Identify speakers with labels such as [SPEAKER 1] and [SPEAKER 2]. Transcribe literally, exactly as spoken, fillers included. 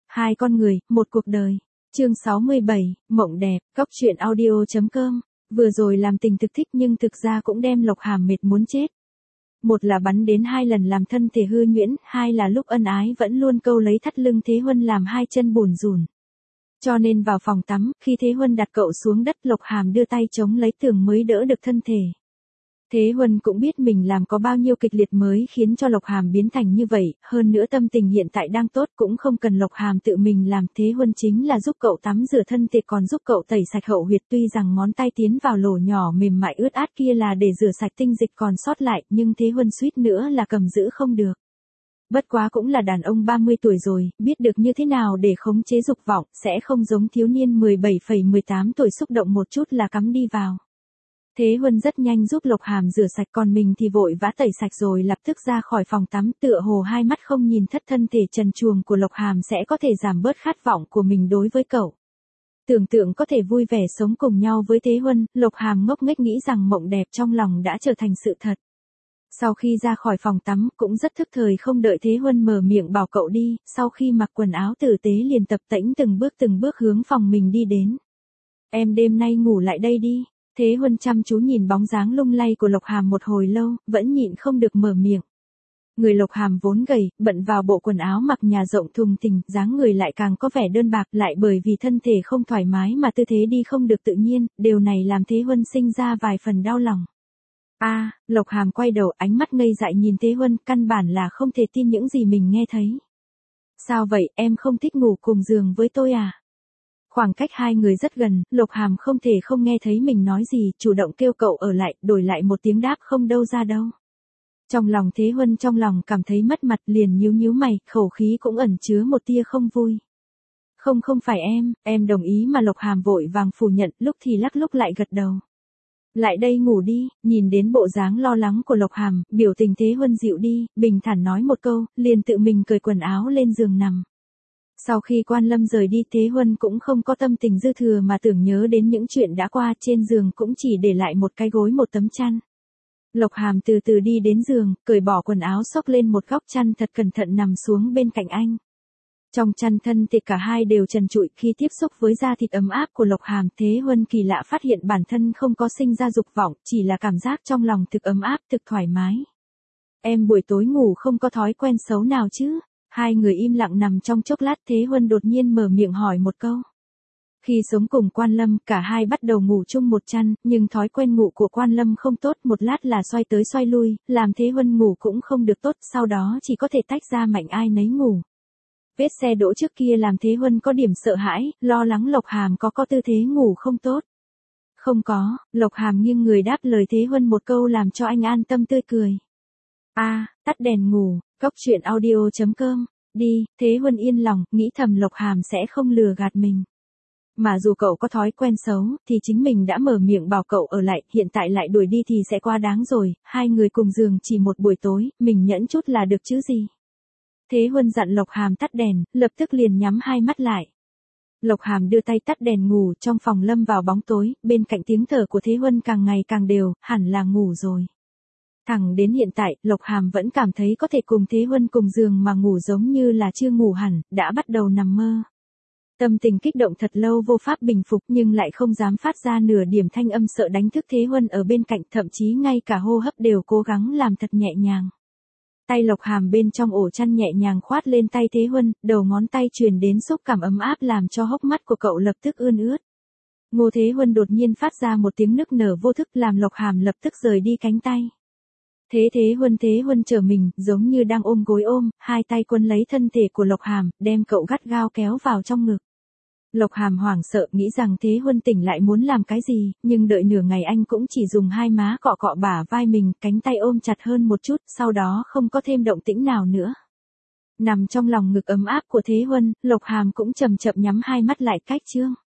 [SPEAKER 1] Hai con người, một cuộc đời. Chương sáu mươi bảy, mộng đẹp, góc truyện audio chấm com. Vừa rồi làm tình thực thích nhưng thực ra cũng đem Lộc Hàm mệt muốn chết. Một là bắn đến hai lần làm thân thể hư nhuyễn, hai là lúc ân ái vẫn luôn câu lấy thắt lưng Thế Huân làm hai chân bùn rùn. Cho nên vào phòng tắm, khi Thế Huân đặt cậu xuống đất, Lộc Hàm đưa tay chống lấy tường mới đỡ được thân thể. Thế Huân cũng biết mình làm có bao nhiêu kịch liệt mới khiến cho Lộc Hàm biến thành như vậy, hơn nữa tâm tình hiện tại đang tốt cũng không cần Lộc Hàm tự mình làm. Thế Huân chính là giúp cậu tắm rửa thân thể còn giúp cậu tẩy sạch hậu huyệt, tuy rằng ngón tay tiến vào lỗ nhỏ mềm mại ướt át kia là để rửa sạch tinh dịch còn sót lại, nhưng Thế Huân suýt nữa là cầm giữ không được. Bất quá cũng là đàn ông ba mươi tuổi rồi, biết được như thế nào để khống chế dục vọng, sẽ không giống thiếu niên mười bảy phẩy mười tám tuổi xúc động một chút là cắm đi vào. Thế Huân rất nhanh giúp Lộc Hàm rửa sạch, còn mình thì vội vã tẩy sạch rồi lập tức ra khỏi phòng tắm, tựa hồ hai mắt không nhìn thất thân thể trần truồng của Lộc Hàm sẽ có thể giảm bớt khát vọng của mình đối với cậu. Tưởng tượng có thể vui vẻ sống cùng nhau với Thế Huân, Lộc Hàm ngốc nghếch nghĩ rằng mộng đẹp trong lòng đã trở thành sự thật. Sau khi ra khỏi phòng tắm cũng rất thức thời, không đợi Thế Huân mở miệng bảo cậu đi, sau khi mặc quần áo tử tế liền tập tễnh từng bước từng bước hướng phòng mình đi đến. Em đêm nay ngủ lại đây đi. Thế Huân chăm chú nhìn bóng dáng lung lay của Lộc Hàm một hồi lâu, vẫn nhịn không được mở miệng. Người Lộc Hàm vốn gầy, bận vào bộ quần áo mặc nhà rộng thùng thình, dáng người lại càng có vẻ đơn bạc, lại bởi vì thân thể không thoải mái mà tư thế đi không được tự nhiên, điều này làm Thế Huân sinh ra vài phần đau lòng. A, à, Lộc Hàm quay đầu, ánh mắt ngây dại nhìn Thế Huân, căn bản là không thể tin những gì mình nghe thấy. Sao vậy, em không thích ngủ cùng giường với tôi à? Khoảng cách hai người rất gần, Lộc Hàm không thể không nghe thấy mình nói gì, chủ động kêu cậu ở lại, đổi lại một tiếng đáp không đâu ra đâu. Trong lòng Thế Huân trong lòng cảm thấy mất mặt, liền nhíu nhíu mày, khẩu khí cũng ẩn chứa một tia không vui. Không không phải em, em đồng ý mà. Lộc Hàm vội vàng phủ nhận, lúc thì lắc lúc lại gật đầu. Lại đây ngủ đi. Nhìn đến bộ dáng lo lắng của Lộc Hàm, biểu tình Thế Huân dịu đi, bình thản nói một câu, liền tự mình cởi quần áo lên giường nằm. Sau khi Quan Lâm rời đi, Thế Huân cũng không có tâm tình dư thừa mà tưởng nhớ đến những chuyện đã qua, trên giường cũng chỉ để lại một cái gối một tấm chăn. Lộc Hàm từ từ đi đến giường, cởi bỏ quần áo xốc lên một góc chăn thật cẩn thận nằm xuống bên cạnh anh. Trong chăn thân thì cả hai đều trần trụi, khi tiếp xúc với da thịt ấm áp của Lộc Hàm, Thế Huân kỳ lạ phát hiện bản thân không có sinh ra dục vọng, chỉ là cảm giác trong lòng thực ấm áp, thực thoải mái. Em buổi tối ngủ không có thói quen xấu nào chứ? Hai người im lặng nằm trong chốc lát, Thế Huân đột nhiên mở miệng hỏi một câu. Khi sống cùng Quan Lâm, cả hai bắt đầu ngủ chung một chăn, nhưng thói quen ngủ của Quan Lâm không tốt, một lát là xoay tới xoay lui, làm Thế Huân ngủ cũng không được tốt, sau đó chỉ có thể tách ra mạnh ai nấy ngủ. Vết xe đỗ trước kia làm Thế Huân có điểm sợ hãi, lo lắng Lộc Hàm có có tư thế ngủ không tốt. Không có, Lộc Hàm nghiêng người đáp lời Thế Huân một câu làm cho anh an tâm tươi cười. A, à, tắt đèn ngủ. Góc truyện audio chấm com. Đi. Thế Huân yên lòng, nghĩ thầm Lộc Hàm sẽ không lừa gạt mình. Mà dù cậu có thói quen xấu, thì chính mình đã mở miệng bảo cậu ở lại, hiện tại lại đuổi đi thì sẽ quá đáng rồi, hai người cùng giường chỉ một buổi tối, mình nhẫn chút là được chứ gì. Thế Huân dặn Lộc Hàm tắt đèn, lập tức liền nhắm hai mắt lại. Lộc Hàm đưa tay tắt đèn ngủ, trong phòng lâm vào bóng tối, bên cạnh tiếng thở của Thế Huân càng ngày càng đều, hẳn là ngủ rồi. Thẳng đến hiện tại, Lộc Hàm vẫn cảm thấy có thể cùng Thế Huân cùng giường mà ngủ giống như là chưa ngủ hẳn, đã bắt đầu nằm mơ. Tâm tình kích động thật lâu vô pháp bình phục, nhưng lại không dám phát ra nửa điểm thanh âm sợ đánh thức Thế Huân ở bên cạnh, thậm chí ngay cả hô hấp đều cố gắng làm thật nhẹ nhàng. Tay Lộc Hàm bên trong ổ chăn nhẹ nhàng khoát lên tay Thế Huân, đầu ngón tay truyền đến xúc cảm ấm áp làm cho hốc mắt của cậu lập tức ươn ướt. Ngô Thế Huân đột nhiên phát ra một tiếng nức nở vô thức làm Lộc Hàm lập tức rời đi cánh tay. Thế Thế Huân Thế Huân trở mình, giống như đang ôm gối ôm, hai tay quấn lấy thân thể của Lộc Hàm, đem cậu gắt gao kéo vào trong ngực. Lộc Hàm hoảng sợ nghĩ rằng Thế Huân tỉnh lại muốn làm cái gì, nhưng đợi nửa ngày anh cũng chỉ dùng hai má cọ cọ bả vai mình, cánh tay ôm chặt hơn một chút, sau đó không có thêm động tĩnh nào nữa. Nằm trong lòng ngực ấm áp của Thế Huân, Lộc Hàm cũng chậm chậm nhắm hai mắt lại cách chương.